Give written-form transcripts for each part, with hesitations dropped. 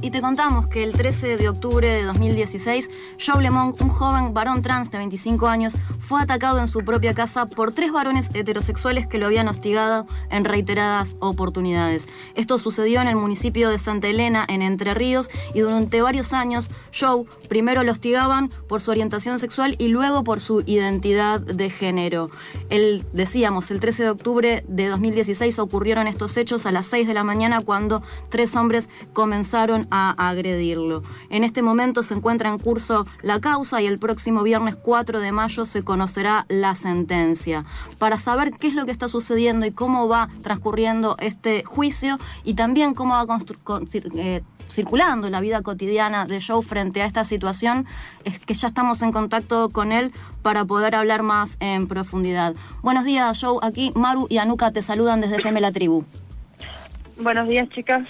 y te contamos que el 13 de octubre de 2016, Joe Lemond, un joven varón trans de 25 años, fue atacado en su propia casa por 3 varones heterosexuales que lo habían hostigado en reiteradas oportunidades. Esto sucedió en el municipio de Santa Elena, en Entre Ríos, y durante varios años, Joe primero lo hostigaban por su orientación sexual y luego por su identidad de género. El 13 de octubre de 2016 ocurrieron estos hechos a las 6 de la mañana cuando 3 hombres comenzaron a agredirlo. En este momento se encuentra en curso la causa y el próximo viernes 4 de mayo se conocerá la sentencia. Para saber qué es lo que está sucediendo y cómo va transcurriendo este juicio y también cómo va circulando la vida cotidiana de Joe frente a esta situación, es que ya estamos en contacto con él para poder hablar más en profundidad. Buenos días, Joe. Aquí Maru y Anuka te saludan desde FM La Tribu. Buenos días, chicas.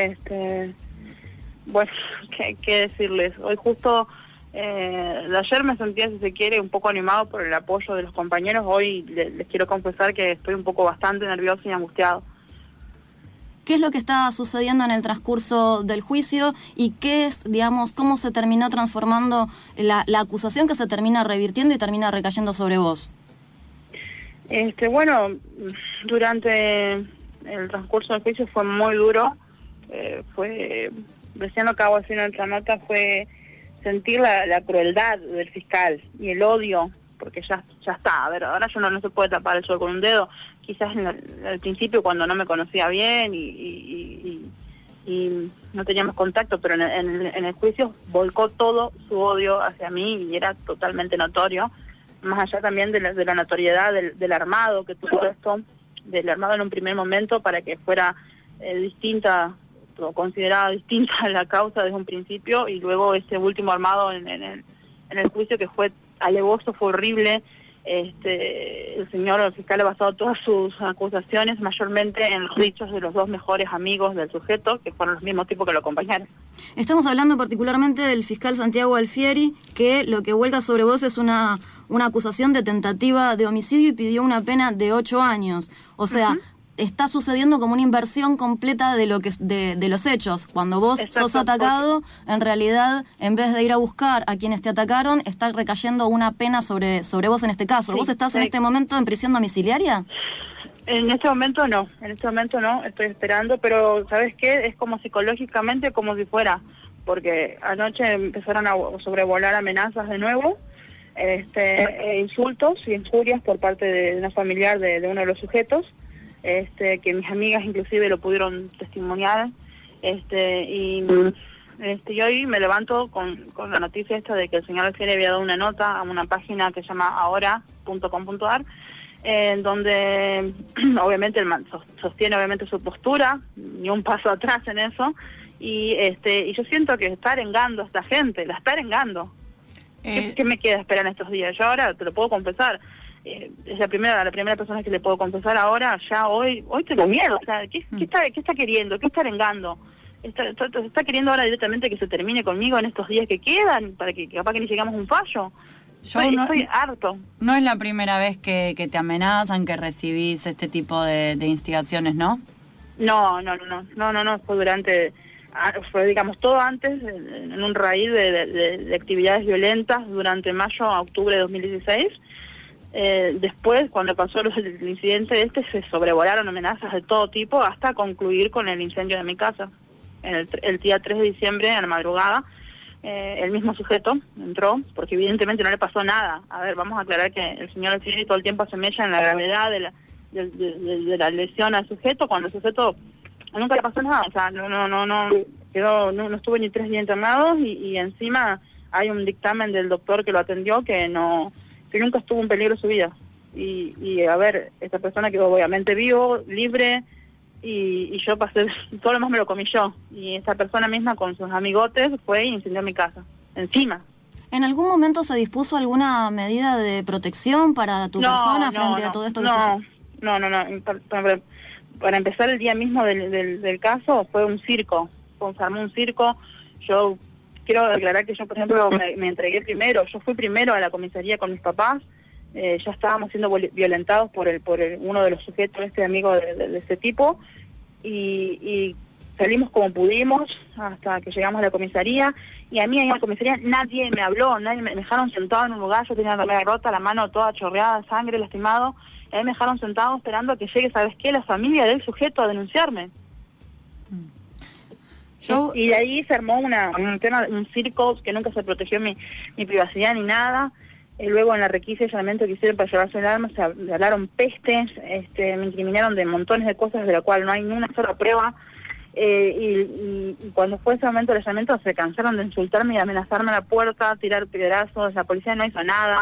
Bueno, ¿qué decirles? Hoy justo, de ayer me sentía, si se quiere, un poco animado por el apoyo de los compañeros. Hoy les quiero confesar que estoy un poco bastante nervioso y angustiado. ¿Qué es lo que está sucediendo en el transcurso del juicio y qué es, digamos, cómo se terminó transformando la acusación que se termina revirtiendo y termina recayendo sobre vos? Bueno, durante el transcurso del juicio fue muy duro. Recién lo acabo de decir en otra nota, fue sentir la crueldad del fiscal y el odio, porque ya está. A ver, ahora ya no se puede tapar el sol con un dedo. Quizás al principio, cuando no me conocía bien y no teníamos contacto, pero en el juicio volcó todo su odio hacia mí y era totalmente notorio, más allá también de la notoriedad del armado que tuvo esto, del armado en un primer momento para que fuera distinta, o considerada distinta la causa desde un principio, y luego ese último armado en el juicio que fue alevoso, fue horrible. El señor fiscal ha basado todas sus acusaciones mayormente en los dichos de los 2 mejores amigos del sujeto, que fueron los mismos tipos que lo acompañaron. Estamos hablando particularmente del fiscal Santiago Alfieri, que lo que vuelca sobre vos es una acusación de tentativa de homicidio y pidió una pena de 8 años. O sea, está sucediendo como una inversión completa de los hechos. Cuando vos sos atacado, en realidad, en vez de ir a buscar a quienes te atacaron, está recayendo una pena sobre vos en este caso. Sí, ¿vos estás en este momento en prisión domiciliaria? En este momento no, estoy esperando, pero ¿sabes qué? Es como psicológicamente como si fuera, porque anoche empezaron a sobrevolar amenazas de nuevo, insultos y injurias por parte de una familiar de uno de los sujetos, que mis amigas inclusive lo pudieron testimoniar, y hoy me levanto con la noticia esta de que el señor Alfieri había dado una nota a una página que se llama ahora.com.ar, donde obviamente sostiene su postura, ni un paso atrás en eso, y yo siento que está arengando a esta gente, la está arengando. ¿Qué me queda esperar en estos días? Yo ahora te lo puedo confesar, es la primera persona que le puedo confesar ahora, ya hoy tengo miedo. O sea, ¿qué está queriendo? ¿Qué está arengando? ¿Está queriendo ahora directamente que se termine conmigo en estos días que quedan, para que capaz que ni llegamos a un fallo? Estoy harto. No es la primera vez que te amenazan, que recibís este tipo de instigaciones, ¿no? No, fue digamos todo antes, en un raíz de actividades violentas durante mayo a octubre de 2016. Después, cuando pasó el incidente se sobrevolaron amenazas de todo tipo hasta concluir con el incendio de mi casa. El día 3 de diciembre, a la madrugada, el mismo sujeto entró, porque evidentemente no le pasó nada. A ver, vamos a aclarar que el señor Alfieri todo el tiempo se mella en la gravedad de la lesión al sujeto, cuando el sujeto nunca le pasó nada. O sea, no estuvo ni 3 días internado y encima hay un dictamen del doctor que lo atendió que nunca estuvo en peligro su vida. Y a ver, esta persona quedó obviamente vivo, libre, y yo pasé, todo lo más me lo comí yo. Y esta persona misma con sus amigotes fue y incendió mi casa, encima. ¿En algún momento se dispuso alguna medida de protección para tu persona frente a todo esto? No. Para empezar, el día mismo del caso fue un circo, se armó un circo. Yo quiero aclarar que yo, por ejemplo, me entregué primero, yo fui primero a la comisaría con mis papás, ya estábamos siendo violentados por uno de los sujetos, amigo de este tipo, y salimos como pudimos hasta que llegamos a la comisaría, y a mí en la comisaría nadie me habló, nadie me dejaron sentado en un lugar, yo tenía la remera rota, la mano toda chorreada, sangre, lastimado, y a mí me dejaron sentado esperando a que llegue, ¿sabes qué?, la familia del sujeto a denunciarme. Y de ahí se armó un circo que nunca se protegió mi privacidad ni nada. Luego en la requisa y llamamiento que hicieron para llevarse el arma se hablaron pestes, me incriminaron de montones de cosas de la cual no hay ni una sola prueba. Y cuando fue ese momento del allanamiento se cansaron de insultarme y amenazarme a la puerta, tirar piedrazos, la policía no hizo nada.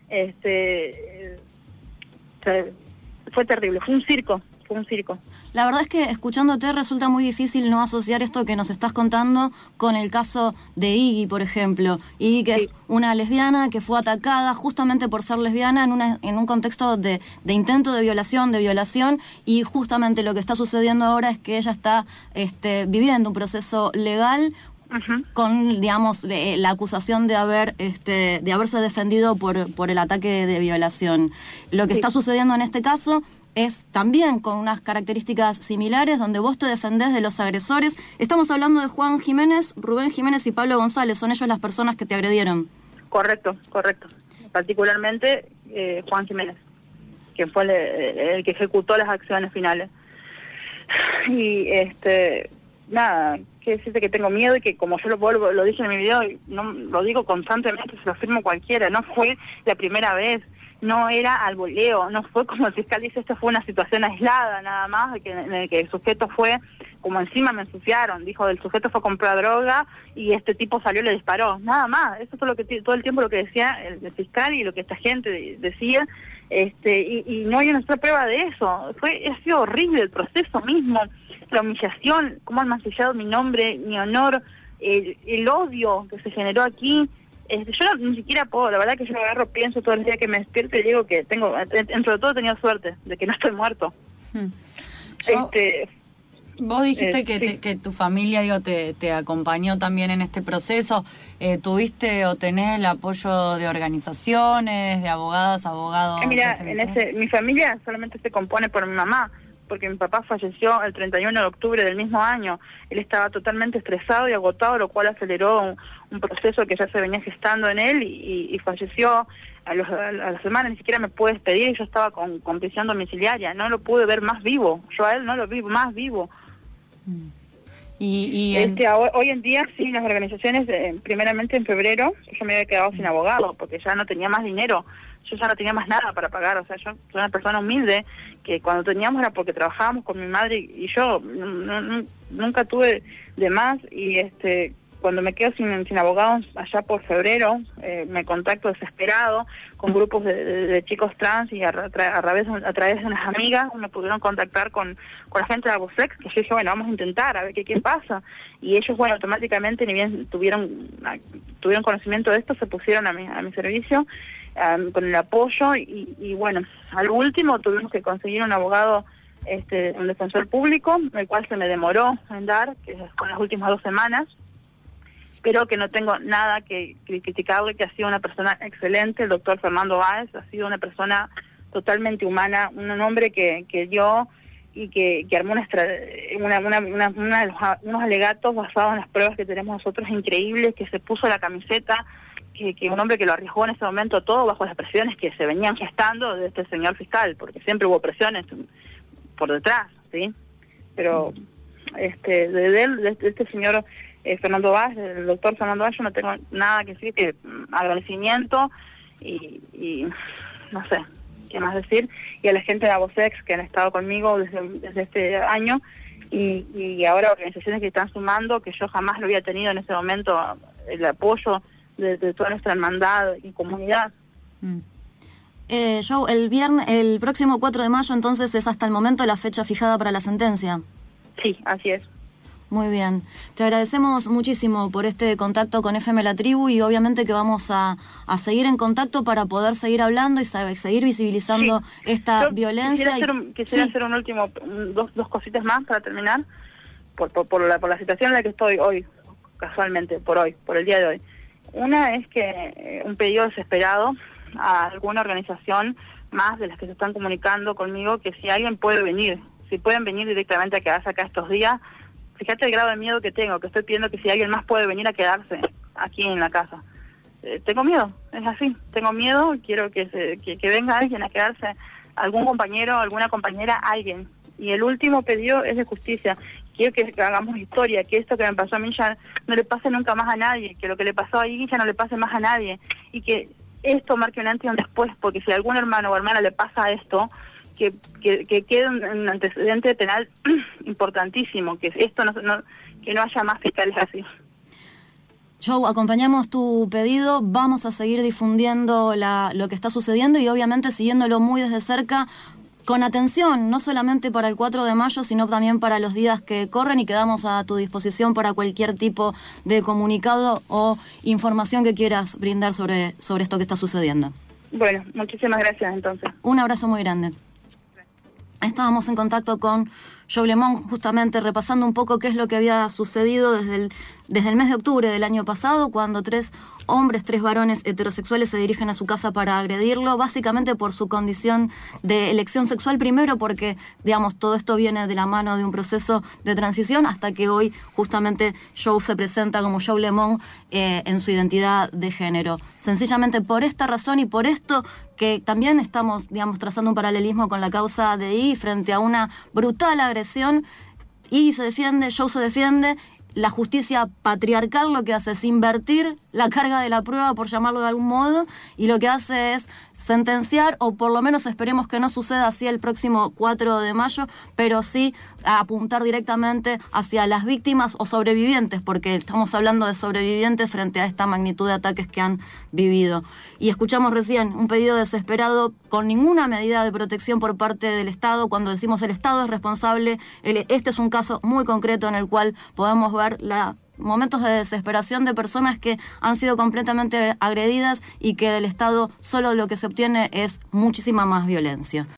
Fue terrible, fue un circo. La verdad es que escuchándote resulta muy difícil no asociar esto que nos estás contando con el caso de Iggy, por ejemplo. Iggy, que es una lesbiana que fue atacada justamente por ser lesbiana en un contexto de intento de violación, y justamente lo que está sucediendo ahora es que ella está viviendo un proceso legal con, digamos, la acusación de haberse defendido por el ataque de violación. Lo que está sucediendo en este caso es también con unas características similares, donde vos te defendés de los agresores. Estamos hablando de Juan Jiménez, Rubén Jiménez y Pablo González, son ellos las personas que te agredieron. Correcto. Particularmente Juan Jiménez, que fue el que ejecutó las acciones finales. Y nada, que decirte que tengo miedo y que, como yo lo dije en mi video, y no lo digo constantemente, se lo afirmo cualquiera, no fue la primera vez. No era al voleo, no fue como el fiscal dice, esto fue una situación aislada nada más, en el que el sujeto fue, como encima me ensuciaron, dijo, el sujeto fue a comprar droga y este tipo salió y le disparó, nada más. Eso fue todo el tiempo lo que decía el fiscal y lo que esta gente decía, y no hay una sola prueba de eso. Ha sido horrible el proceso mismo, la humillación, cómo han mancillado mi nombre, mi honor, el odio que se generó aquí. Yo ni siquiera puedo, la verdad que yo pienso todo el día que me despierto y digo que tengo, dentro de todo he tenido suerte, de que no estoy muerto. Vos dijiste que tu familia, te acompañó también en este proceso. ¿Tuviste o tenés el apoyo de organizaciones, de abogados? Mira, mi familia solamente se compone por mi mamá, porque mi papá falleció el 31 de octubre del mismo año. Él estaba totalmente estresado y agotado, lo cual aceleró un proceso que ya se venía gestando en él y falleció a la semana. Ni siquiera me pude despedir y yo estaba con prisión domiciliaria. No lo pude ver más vivo. Yo a él no lo vi más vivo. Hoy en día, sí, las organizaciones, primeramente en febrero, yo me había quedado sin abogado porque ya no tenía más dinero. Yo ya no tenía más nada para pagar, o sea, yo soy una persona humilde, que cuando teníamos era porque trabajábamos con mi madre y yo nunca tuve de más, y cuando me quedo sin abogados allá por febrero, me contacto desesperado con grupos de chicos trans y a través de unas amigas me pudieron contactar con la gente de Abosex, que yo dije, bueno, vamos a intentar, a ver qué pasa. Y ellos, bueno, automáticamente, ni bien tuvieron conocimiento de esto, se pusieron a mi servicio, con el apoyo, y bueno, al último tuvimos que conseguir un abogado, un defensor público, el cual se me demoró en dar, que es con las últimas 2 semanas, pero que no tengo nada que criticarle, que ha sido una persona excelente. El doctor Fernando Báez ha sido una persona totalmente humana, un hombre que dio y que armó unos alegatos basados en las pruebas que tenemos nosotros increíbles, que se puso la camiseta, que un hombre que lo arriesgó en ese momento todo bajo las presiones que se venían gestando de este señor fiscal, porque siempre hubo presiones por detrás, ¿sí? Pero de este señor Fernando Vaz, el doctor Fernando Vaz, yo no tengo nada que decir que agradecimiento y no sé qué más decir, y a la gente de Abosex que han estado conmigo desde este año, y ahora organizaciones que están sumando, que yo jamás lo había tenido en ese momento, el apoyo de toda nuestra hermandad y comunidad. Joe, el próximo 4 de mayo entonces es hasta el momento la fecha fijada para la sentencia. Sí, así es. Muy bien. Te agradecemos muchísimo por este contacto con FM La Tribu, y obviamente que vamos a seguir en contacto para poder seguir hablando y seguir visibilizando esta violencia. Quisiera hacer un último, dos cositas más para terminar, por la situación en la que estoy hoy, casualmente, por el día de hoy. Una es que un pedido desesperado a alguna organización más de las que se están comunicando conmigo, que si alguien puede venir, si pueden venir directamente a quedarse acá estos días, fíjate el grado de miedo que tengo, que estoy pidiendo que si alguien más puede venir a quedarse aquí en la casa. Tengo miedo, es así, tengo miedo, quiero que venga alguien a quedarse, algún compañero, alguna compañera, alguien. Y el último pedido es de justicia. Quiero que hagamos historia, que esto que me pasó a mí ya no le pase nunca más a nadie, que lo que le pasó a Iggy ya no le pase más a nadie, y que esto marque un antes y un después, porque si a algún hermano o hermana le pasa esto, que quede un antecedente penal importantísimo, que esto que no haya más fiscales así. Joe, acompañamos tu pedido, vamos a seguir difundiendo lo que está sucediendo y obviamente siguiéndolo muy desde cerca, con atención, no solamente para el 4 de mayo, sino también para los días que corren, y quedamos a tu disposición para cualquier tipo de comunicado o información que quieras brindar sobre esto que está sucediendo. Bueno, muchísimas gracias entonces. Un abrazo muy grande. Estábamos en contacto con Joe Lemon, justamente repasando un poco qué es lo que había sucedido desde el mes de octubre del año pasado, cuando 3 varones heterosexuales se dirigen a su casa para agredirlo, básicamente por su condición de elección sexual, primero porque, digamos, todo esto viene de la mano de un proceso de transición, hasta que hoy justamente Joe se presenta como Joe Lemon en su identidad de género. Sencillamente por esta razón y por esto que también estamos, digamos, trazando un paralelismo con la causa de Iggy frente a una brutal agresión. Iggy se defiende, Joe se defiende. La justicia patriarcal lo que hace es invertir la carga de la prueba, por llamarlo de algún modo, y lo que hace es sentenciar, o por lo menos esperemos que no suceda así el próximo 4 de mayo, pero sí a apuntar directamente hacia las víctimas o sobrevivientes, porque estamos hablando de sobrevivientes frente a esta magnitud de ataques que han vivido. Y escuchamos recién un pedido desesperado con ninguna medida de protección por parte del Estado. Cuando decimos el Estado es responsable, este es un caso muy concreto en el cual podemos ver momentos de desesperación de personas que han sido completamente agredidas y que del Estado solo lo que se obtiene es muchísima más violencia.